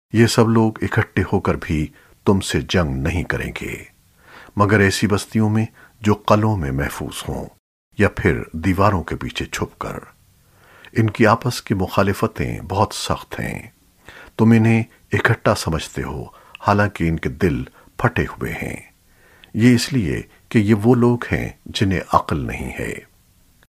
ये सब लोग इकट्ठे होकर भी तुमसे जंग नहीं करेंगे, मगर ऐसी बस्तियों में जो कलों में महफूज हों या फिर दीवारों के पीछे छुपकर। इनकी आपस की मुखालिफतें बहुत सख्त हैं। तुम इन्हें इकट्ठा समझते हो, हालांकि इनके दिल फटे हुए हैं। ये इसलिए कि ये वो लोग हैं जिन्हें अक्ल नहीं है।